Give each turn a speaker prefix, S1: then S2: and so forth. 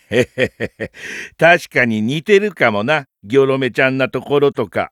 S1: へへへへ。確かに似てるかもな、ギョロメちゃんなところとか。